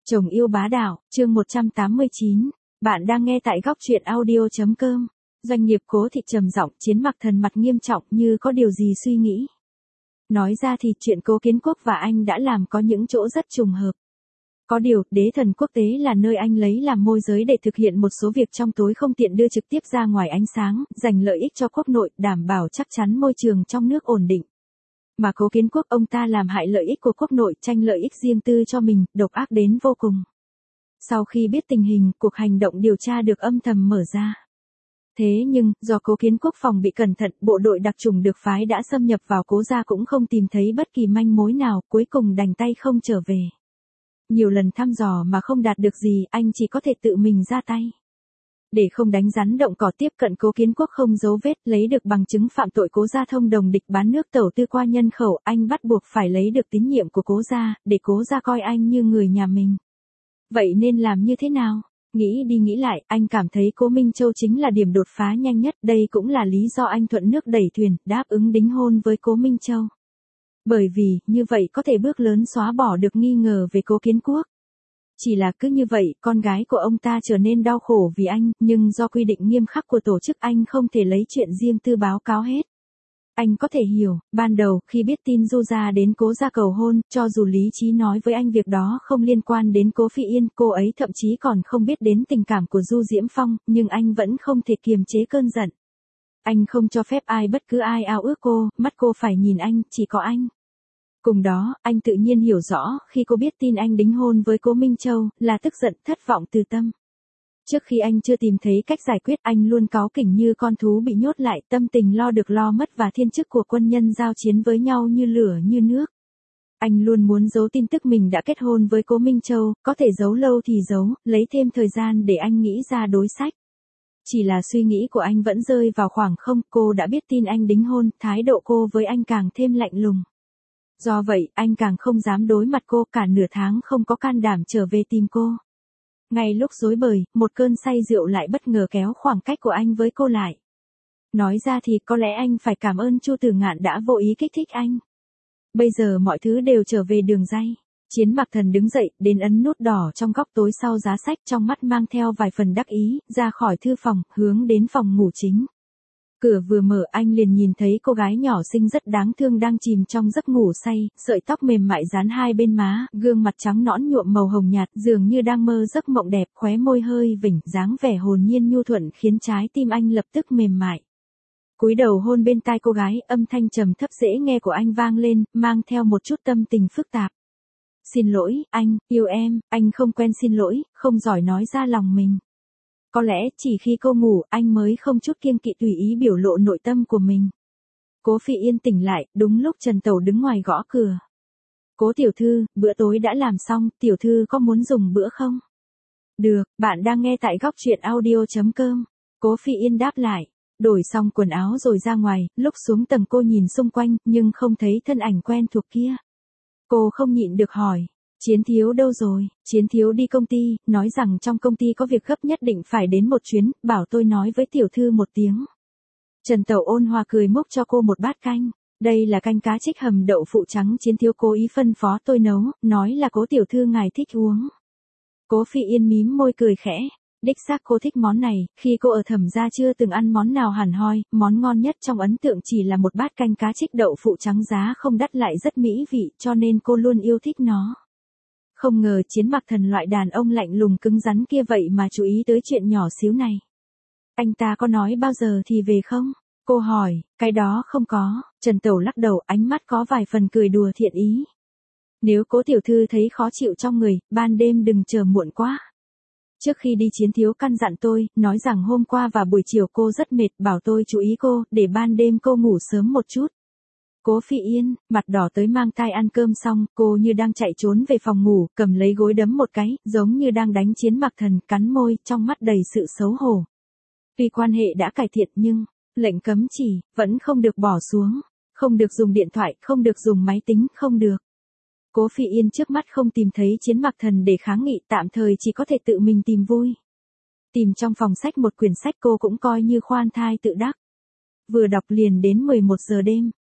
Chồng yêu bá đạo, chương 189. Bạn đang nghe tại góc truyện audio.com. Doanh nghiệp Cố Thị trầm giọng, Chiến Mặc Thần mặt nghiêm trọng như có điều gì suy nghĩ. Nói ra thì chuyện Cố Kiến Quốc và anh đã làm có những chỗ rất trùng hợp. Có điều, đế thần quốc tế là nơi anh lấy làm môi giới để thực hiện một số việc trong tối không tiện đưa trực tiếp ra ngoài ánh sáng, giành lợi ích cho quốc nội, đảm bảo chắc chắn môi trường trong nước ổn định. Mà Cố Kiến Quốc ông ta làm hại lợi ích của quốc nội, tranh lợi ích riêng tư cho mình, độc ác đến vô cùng. Sau khi biết tình hình, cuộc hành động điều tra được âm thầm mở ra. Thế nhưng, do Cố Kiến Quốc phòng bị cẩn thận, bộ đội đặc chủng được phái đã xâm nhập vào Cố gia cũng không tìm thấy bất kỳ manh mối nào, cuối cùng đành tay không trở về. Nhiều lần thăm dò mà không đạt được gì, anh chỉ có thể tự mình ra tay. Để không đánh rắn động cỏ tiếp cận Cố Kiến Quốc không giấu vết, lấy được bằng chứng phạm tội Cố gia thông đồng địch bán nước tẩu tư qua nhân khẩu, anh bắt buộc phải lấy được tín nhiệm của Cố gia, để Cố gia coi anh như người nhà mình. Vậy nên làm như thế nào? Nghĩ đi nghĩ lại, anh cảm thấy Cố Minh Châu chính là điểm đột phá nhanh nhất, đây cũng là lý do anh thuận nước đẩy thuyền, đáp ứng đính hôn với Cố Minh Châu. Bởi vì, như vậy có thể bước lớn xóa bỏ được nghi ngờ về Cố Kiến Quốc. Chỉ là cứ như vậy, con gái của ông ta trở nên đau khổ vì anh, nhưng do quy định nghiêm khắc của tổ chức anh không thể lấy chuyện riêng tư báo cáo hết. Anh có thể hiểu, ban đầu, khi biết tin Du gia đến Cố gia cầu hôn, cho dù lý trí nói với anh việc đó không liên quan đến Cố Phi Yên, cô ấy thậm chí còn không biết đến tình cảm của Du Diễm Phong, nhưng anh vẫn không thể kiềm chế cơn giận. Anh không cho phép bất cứ ai ao ước cô, mắt cô phải nhìn anh, chỉ có anh. Cùng đó, anh tự nhiên hiểu rõ, khi cô biết tin anh đính hôn với Cố Minh Châu, là tức giận, thất vọng từ tâm. Trước khi anh chưa tìm thấy cách giải quyết, anh luôn cáu kỉnh như con thú bị nhốt lại, tâm tình lo được lo mất và thiên chức của quân nhân giao chiến với nhau như lửa như nước. Anh luôn muốn giấu tin tức mình đã kết hôn với Cố Minh Châu, có thể giấu lâu thì giấu, lấy thêm thời gian để anh nghĩ ra đối sách. Chỉ là suy nghĩ của anh vẫn rơi vào khoảng không, cô đã biết tin anh đính hôn, thái độ cô với anh càng thêm lạnh lùng. Do vậy, anh càng không dám đối mặt cô, cả nửa tháng không có can đảm trở về tìm cô. Ngay lúc rối bời, một cơn say rượu lại bất ngờ kéo khoảng cách của anh với cô lại. Nói ra thì có lẽ anh phải cảm ơn Chu Tử Ngạn đã vô ý kích thích anh. Bây giờ mọi thứ đều trở về đường ray. Chiến Mặc Thần đứng dậy, đến ấn nút đỏ trong góc tối sau giá sách, trong mắt mang theo vài phần đắc ý, ra khỏi thư phòng, hướng đến phòng ngủ chính. Cửa vừa mở anh liền nhìn thấy cô gái nhỏ xinh rất đáng thương đang chìm trong giấc ngủ say, sợi tóc mềm mại dán hai bên má, gương mặt trắng nõn nhuộm màu hồng nhạt, dường như đang mơ giấc mộng đẹp, khóe môi hơi vểnh, dáng vẻ hồn nhiên nhu thuận khiến trái tim anh lập tức mềm mại. Cúi đầu hôn bên tai cô gái, âm thanh trầm thấp dễ nghe của anh vang lên, mang theo một chút tâm tình phức tạp. Xin lỗi, anh, yêu em, anh không quen xin lỗi, không giỏi nói ra lòng mình. Có lẽ chỉ khi cô ngủ, anh mới không chút kiêng kỵ tùy ý biểu lộ nội tâm của mình. Cố Phi Yên tỉnh lại, đúng lúc Trần Tẩu đứng ngoài gõ cửa. Cố tiểu thư, bữa tối đã làm xong, tiểu thư có muốn dùng bữa không? Được, bạn đang nghe tại góc truyện audio.com. Cố Phi Yên đáp lại. Đổi xong quần áo rồi ra ngoài, lúc xuống tầng cô nhìn xung quanh, nhưng không thấy thân ảnh quen thuộc kia. Cô không nhịn được hỏi. Chiến thiếu đâu rồi? Chiến thiếu đi công ty, nói rằng trong công ty có việc gấp nhất định phải đến một chuyến, bảo tôi nói với tiểu thư một tiếng. Trần Tẩu ôn hòa cười múc cho cô một bát canh. Đây là canh cá trích hầm đậu phụ trắng Chiến thiếu cố ý phân phó tôi nấu, nói là Cố tiểu thư ngài thích uống. Cố Phi Yên mím môi cười khẽ. Đích xác cô thích món này, khi cô ở Thẩm gia chưa từng ăn món nào hẳn hoi, món ngon nhất trong ấn tượng chỉ là một bát canh cá trích đậu phụ trắng giá không đắt lại rất mỹ vị, cho nên cô luôn yêu thích nó. Không ngờ Chiến Mặc Thần loại đàn ông lạnh lùng cứng rắn kia vậy mà chú ý tới chuyện nhỏ xíu này. Anh ta có nói bao giờ thì về không? Cô hỏi, cái đó không có. Trần Tẩu lắc đầu, ánh mắt có vài phần cười đùa thiện ý. Nếu Cố tiểu thư thấy khó chịu trong người, ban đêm đừng chờ muộn quá. Trước khi đi Chiến thiếu căn dặn tôi, nói rằng hôm qua và buổi chiều cô rất mệt, bảo tôi chú ý cô, để ban đêm cô ngủ sớm một chút. Cố Phi Yên, mặt đỏ tới mang tai ăn cơm xong, cô như đang chạy trốn về phòng ngủ, cầm lấy gối đấm một cái, giống như đang đánh Chiến Mặc Thần, cắn môi, trong mắt đầy sự xấu hổ. Tuy quan hệ đã cải thiện nhưng, lệnh cấm chỉ, vẫn không được bỏ xuống, không được dùng điện thoại, không được dùng máy tính, không được. Cố Phi Yên trước mắt không tìm thấy Chiến Mặc Thần để kháng nghị, tạm thời chỉ có thể tự mình tìm vui. Tìm trong phòng sách một quyển sách cô cũng coi như khoan thai tự đắc. Vừa đọc liền đến 11 giờ đêm.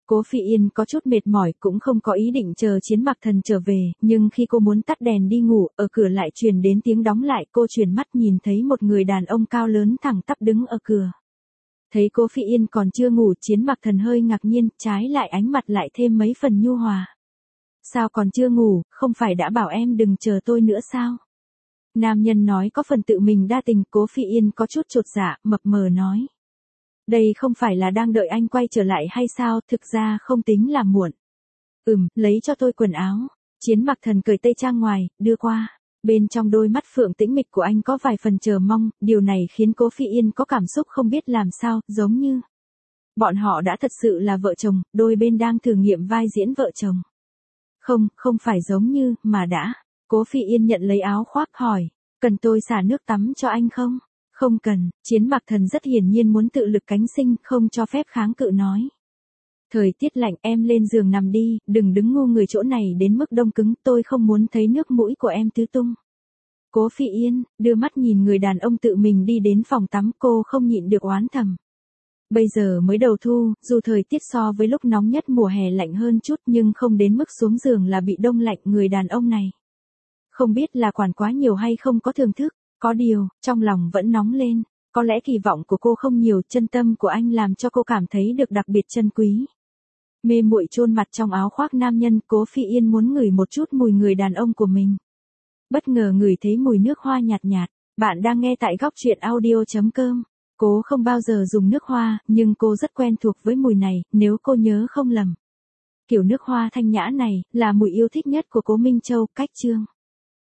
Cố Phi Yên có chút mệt mỏi cũng không có ý định chờ Chiến Mặc Thần trở về, nhưng khi cô muốn tắt đèn đi ngủ, ở cửa lại truyền đến tiếng đóng lại, cô chuyển mắt nhìn thấy một người đàn ông cao lớn thẳng tắp đứng ở cửa. Thấy Cố Phi Yên còn chưa ngủ, Chiến Mặc Thần hơi ngạc nhiên, trái lại ánh mặt lại thêm mấy phần nhu hòa. Sao còn chưa ngủ, không phải đã bảo em đừng chờ tôi nữa sao? Nam nhân nói có phần tự mình đa tình. Cố Phi Yên có chút chột dạ, mập mờ nói. Đây không phải là đang đợi anh quay trở lại hay sao, thực ra không tính là muộn. Lấy cho tôi quần áo. Chiến Mặc Thần cởi tây trang ngoài, đưa qua. Bên trong đôi mắt phượng tĩnh mịch của anh có vài phần chờ mong, điều này khiến Cố Phi Yên có cảm xúc không biết làm sao, giống như bọn họ đã thật sự là vợ chồng, đôi bên đang thử nghiệm vai diễn vợ chồng. Không phải giống như, mà đã. Cố Phi Yên nhận lấy áo khoác hỏi, cần tôi xả nước tắm cho anh không? Không cần. Chiến Mặc Thần rất hiển nhiên muốn tự lực cánh sinh, không cho phép kháng cự nói. Thời tiết lạnh, em lên giường nằm đi, đừng đứng ngu người chỗ này đến mức đông cứng, tôi không muốn thấy nước mũi của em tứ tung. Cố Phi Yên, đưa mắt nhìn người đàn ông tự mình đi đến phòng tắm, cô không nhịn được oán thầm. Bây giờ mới đầu thu, dù thời tiết so với lúc nóng nhất mùa hè lạnh hơn chút nhưng không đến mức xuống giường là bị đông lạnh. Người đàn ông này không biết là quản quá nhiều hay không có thưởng thức, có điều, trong lòng vẫn nóng lên. Có lẽ kỳ vọng của cô không nhiều, chân tâm của anh làm cho cô cảm thấy được đặc biệt trân quý. Mê muội chôn mặt trong áo khoác nam nhân, Cố Phi Yên muốn ngửi một chút mùi người đàn ông của mình. Bất ngờ ngửi thấy mùi nước hoa nhạt nhạt. Bạn đang nghe tại góc truyện audio.com. Cô không bao giờ dùng nước hoa, nhưng cô rất quen thuộc với mùi này, nếu cô nhớ không lầm. Kiểu nước hoa thanh nhã này, là mùi yêu thích nhất của Cố Minh Châu, Cách Chương.